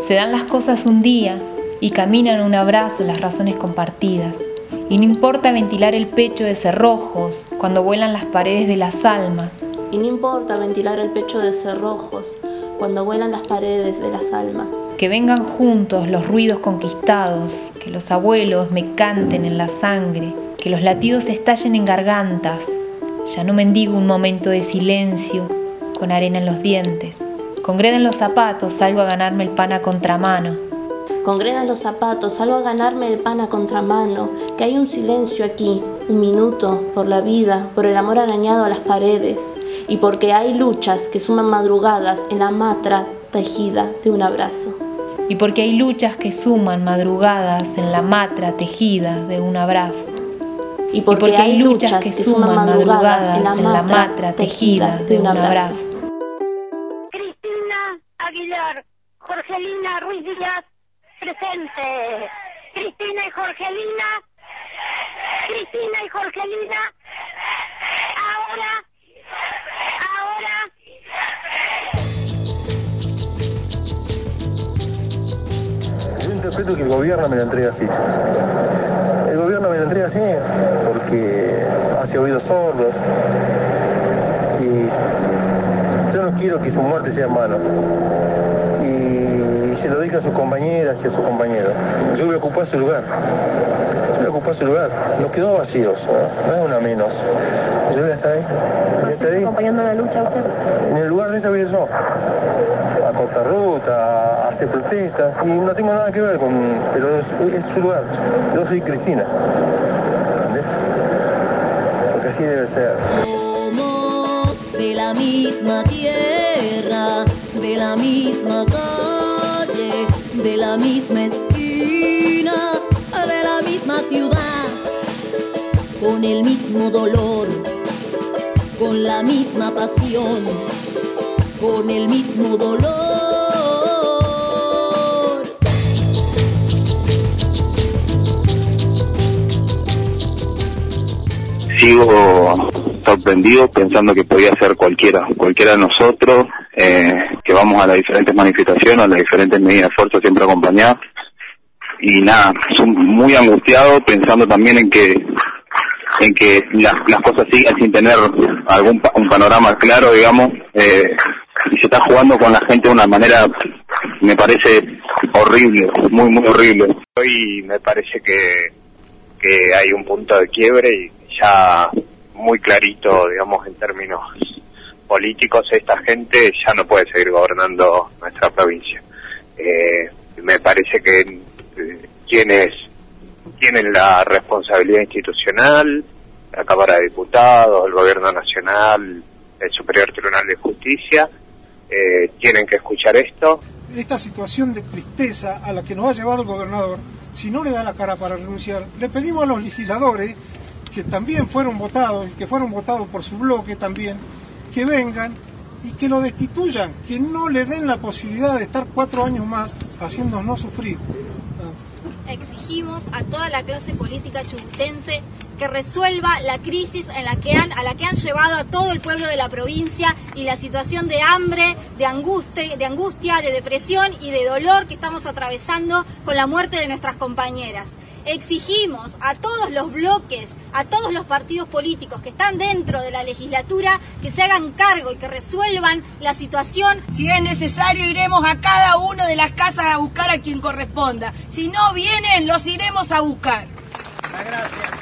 Se dan las cosas un día y caminan un abrazo las razones compartidas. Y no importa ventilar el pecho de cerrojos cuando vuelan las paredes de las almas. Y no importa ventilar el pecho de cerrojos cuando vuelan las paredes de las almas. Que vengan juntos los ruidos conquistados, que los abuelos me canten en la sangre, que los latidos estallen en gargantas. Ya no mendigo un momento de silencio con arena en los dientes. Con greda en los zapatos salgo a ganarme el pan a contramano. Con greda en los zapatos salgo a ganarme el pan a contramano. Que hay un silencio aquí, un minuto, por la vida, por el amor arañado a las paredes. Y porque hay luchas que suman madrugadas en la matra tejida de un abrazo. Y porque hay luchas que suman madrugadas en la matra tejida de un abrazo. Y porque hay luchas que suman madrugadas en la matra tejida de un abrazo. Cristina Aguilar, Jorgelina Ruiz Díaz, presente. Cristina y Jorgelina. Cristina y Jorgelina. Ahora. Yo interpreto que el gobierno me la entrega así. El gobierno me la entrega así porque hace oídos sordos y yo no quiero que su muerte sea en vano. Y se lo dije a sus compañeras y a sus compañeros. Yo voy a ocupar su lugar. Nos quedó vacíos, no es una menos. Yo voy a estar ahí. ¿Acompañando la lucha usted? En el lugar de esa voy yo. A cortar ruta, a hacer protestas. Y no tengo nada que ver con... Pero es su lugar. Yo soy Cristina. ¿Entendés? Porque así debe ser. Somos de la misma tierra, de la misma calle, de la misma esquina, de la misma ciudad, con el mismo dolor, con la misma pasión, con el mismo dolor. Sigo sorprendido pensando que podía ser cualquiera de nosotros, que vamos a las diferentes manifestaciones, a las diferentes medidas de fuerza siempre acompañadas. Y nada, soy muy angustiado pensando también en que las cosas siguen sin tener un panorama claro, digamos, y se está jugando con la gente de una manera, me parece horrible, muy muy horrible. Hoy me parece que hay un punto de quiebre y ya muy clarito, digamos, en términos políticos, esta gente ya no puede seguir gobernando nuestra provincia. Me parece que quienes tienen la responsabilidad institucional, la Cámara de Diputados, el Gobierno Nacional, el Superior Tribunal de Justicia, tienen que escuchar esto. Esta situación de tristeza a la que nos ha llevado el gobernador, si no le da la cara para renunciar, le pedimos a los legisladores que también fueron votados, y que fueron votados por su bloque también, que vengan y que lo destituyan, que no le den la posibilidad de estar 4 años más haciéndonos sufrir. Exigimos a toda la clase política chubutense que resuelva la crisis a la que han llevado a todo el pueblo de la provincia y la situación de hambre, de angustia, de depresión y de dolor que estamos atravesando con la muerte de nuestras compañeras. Exigimos a todos los bloques, a todos los partidos políticos que están dentro de la legislatura que se hagan cargo y que resuelvan la situación. Si es necesario, iremos a cada una de las casas a buscar a quien corresponda. Si no vienen, los iremos a buscar. Muchas gracias.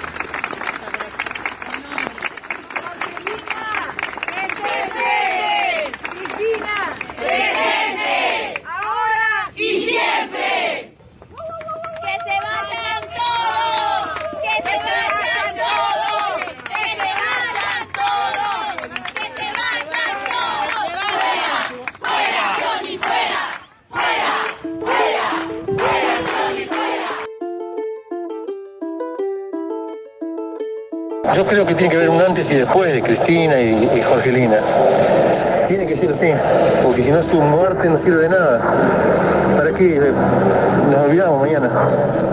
Yo creo que tiene que haber un antes y después de Cristina y Jorgelina. Tiene que ser así, porque si no su muerte no sirve de nada. ¿Para qué? Nos olvidamos mañana.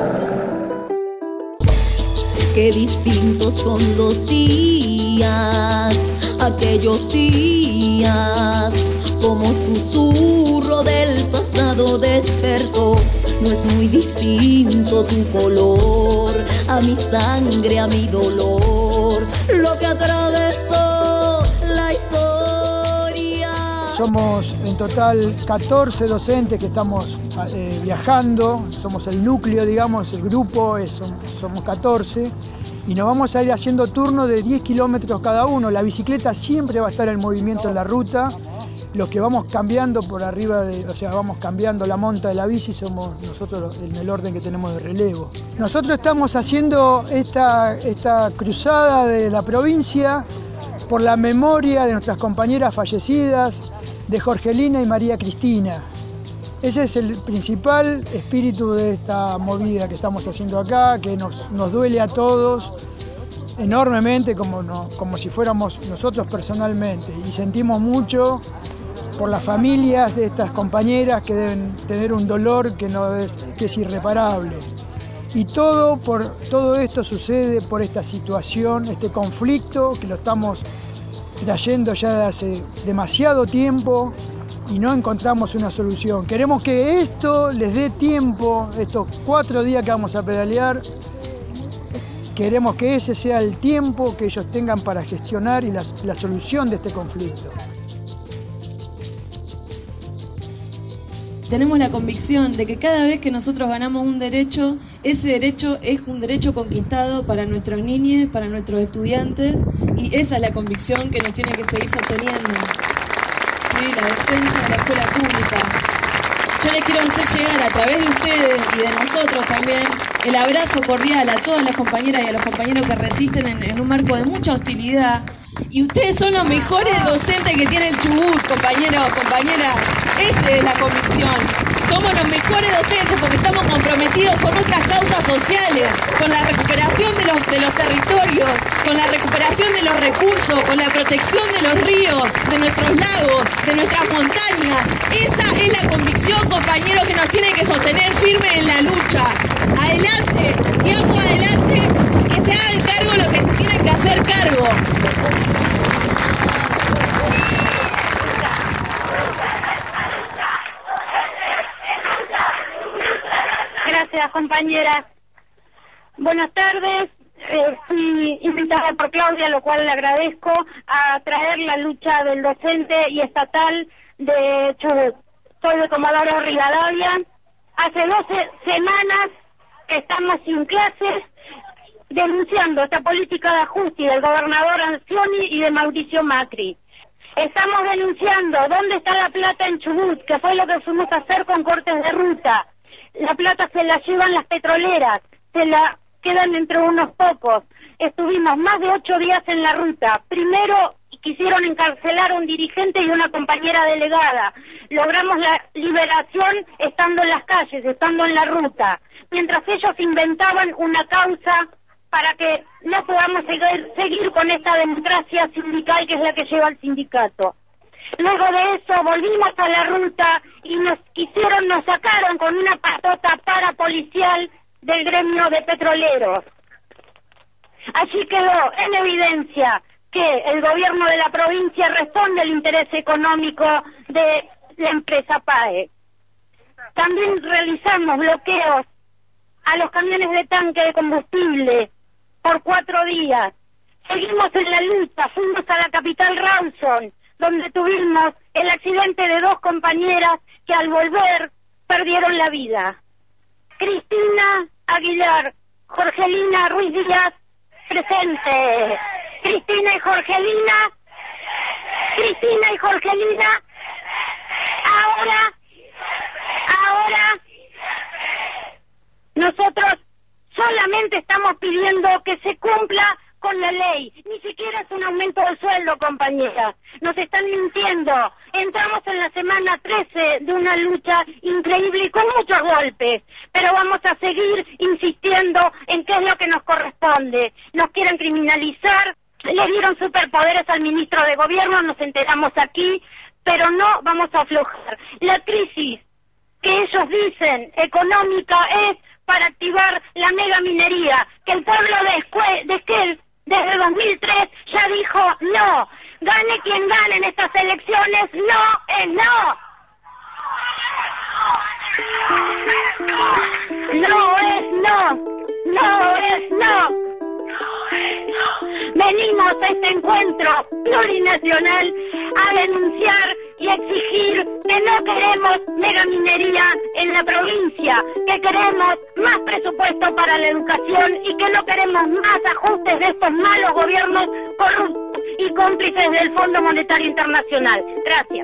Qué distintos son los días, aquellos días, como susurro del pasado. pasado despertó. No es muy distinto tu color a mi sangre, a mi dolor, lo que atravesó la historia. Somos en total 14 docentes que estamos viajando, somos el núcleo, digamos, el grupo, somos 14. Y nos vamos a ir haciendo turnos de 10 kilómetros cada uno. La bicicleta siempre va a estar en movimiento en la ruta. Los que vamos cambiando por arriba, vamos cambiando la monta de la bici, somos nosotros en el orden que tenemos de relevo. Nosotros estamos haciendo esta cruzada de la provincia por la memoria de nuestras compañeras fallecidas, de Jorgelina y María Cristina. Ese es el principal espíritu de esta movida que estamos haciendo acá, que nos duele a todos enormemente, como si fuéramos nosotros personalmente. Y sentimos mucho por las familias de estas compañeras que deben tener un dolor que es irreparable. Y todo esto sucede por esta situación, este conflicto que lo estamos trayendo ya de hace demasiado tiempo, y no encontramos una solución. Queremos que esto les dé tiempo, estos 4 días que vamos a pedalear, queremos que ese sea el tiempo que ellos tengan para gestionar y la solución de este conflicto. Tenemos la convicción de que cada vez que nosotros ganamos un derecho, ese derecho es un derecho conquistado para nuestros niños, para nuestros estudiantes, y esa es la convicción que nos tiene que seguir sosteniendo. La defensa de la escuela pública. Yo les quiero hacer llegar a través de ustedes y de nosotros también el abrazo cordial a todas las compañeras y a los compañeros que resisten en un marco de mucha hostilidad. Y ustedes son los mejores docentes que tiene el Chubut, compañeros, compañeras. Esa es la convicción. Somos los mejores docentes porque estamos comprometidos con otras causas sociales, con la recuperación de los territorios, con la recuperación de los recursos, con la protección de los ríos, de nuestros lagos, de nuestras montañas. Esa es la convicción, compañeros, que nos tiene que sostener firmes en la lucha. Adelante, sigamos adelante, que se hagan cargo lo que se tienen que hacer cargo. Gracias, compañeras. Buenas tardes. Fui invitada por Claudia, lo cual le agradezco, a traer la lucha del docente y estatal de Chubut. Soy de Comodoro Rivadavia. Hace 12 semanas que estamos sin clases, denunciando esta política de ajuste del gobernador Anzioni y de Mauricio Macri. Estamos denunciando dónde está la plata en Chubut, que fue lo que fuimos a hacer con cortes de ruta. La plata se la llevan las petroleras, se la quedan entre unos pocos. Estuvimos más de 8 días en la ruta. Primero quisieron encarcelar a un dirigente y una compañera delegada. Logramos la liberación estando en las calles, estando en la ruta. Mientras ellos inventaban una causa para que no podamos seguir con esta democracia sindical que es la que lleva el sindicato. Luego de eso volvimos a la ruta y nos sacaron con una patota parapolicial del gremio de petroleros. Allí quedó en evidencia que el gobierno de la provincia responde al interés económico de la empresa PAE. También realizamos bloqueos a los camiones de tanque de combustible por 4 días. Seguimos en la lucha, fuimos a la capital Rawson, donde tuvimos el accidente de 2 compañeras que al volver perdieron la vida. Cristina Aguilar, Jorgelina Ruiz Díaz, presente. Cristina y Jorgelina. Ahora, nosotros solamente estamos pidiendo que se cumpla con la ley. Ni siquiera es un aumento del sueldo, compañeras. Nos están mintiendo. Entramos en la semana 13 de una lucha increíble y con muchos golpes, pero vamos a seguir insistiendo en qué es lo que nos corresponde. Nos quieren criminalizar, le dieron superpoderes al ministro de gobierno, nos enteramos aquí, pero no vamos a aflojar. La crisis que ellos dicen económica es para activar la mega minería, que el pueblo de Esquel desde 2003 ya dijo no. Gane quien gane en estas elecciones, no es no. es no. Venimos a este encuentro plurinacional a denunciar y exigir que no queremos megaminería en la provincia, que queremos más presupuesto para la educación y que no queremos más ajustes de estos malos gobiernos corruptos y cómplices del Fondo Monetario Internacional. Gracias.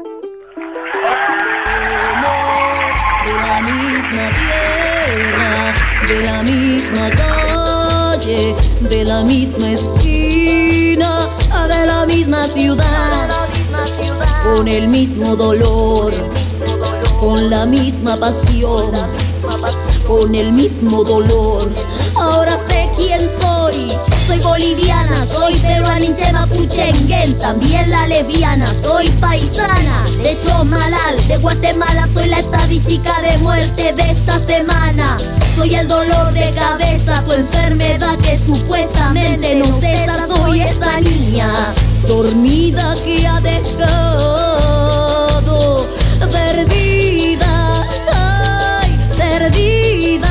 De la misma tierra, de la misma calle, de la misma esquina, de la misma ciudad, con el mismo dolor, con la misma pasión, con el mismo dolor. Ahora sé quién soy. Soy boliviana, soy peruaninche mapuchenguén, también la leviana, soy paisana de Chomalal, de Guatemala, soy la estadística de muerte de esta semana. Soy el dolor de cabeza, tu enfermedad que supuestamente no cesa. Soy esa niña dormida que ha dejado perdida, ay, perdida.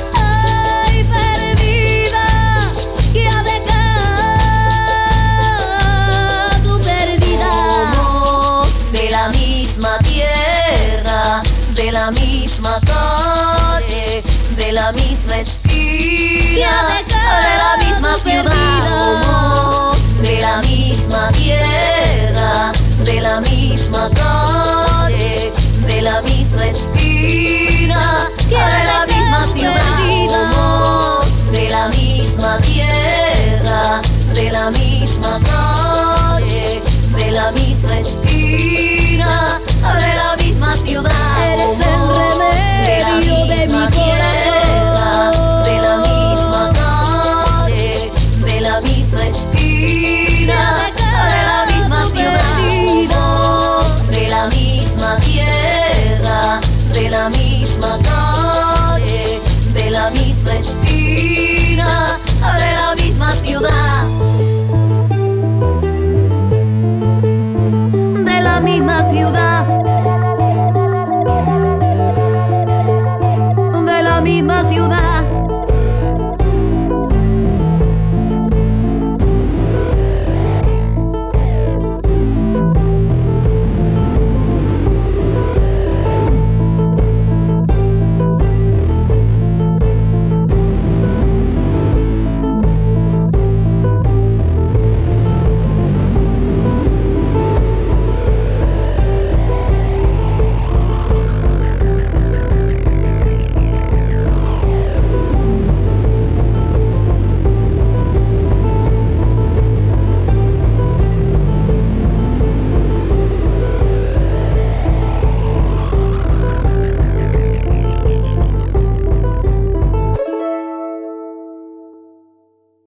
De la misma calle, de la misma esquina, de la misma ciudad, de la misma tierra, de la misma calle, de la misma esquina, de la misma ciudad, de la misma tierra, de la misma calle, de la misma esquina, de la misma ciudad. Eres el remedio de mi corazón, de la misma calle, de la misma esquina, de la misma ciudad, de la misma tierra, de la misma calle, de la misma esquina, de la misma ciudad.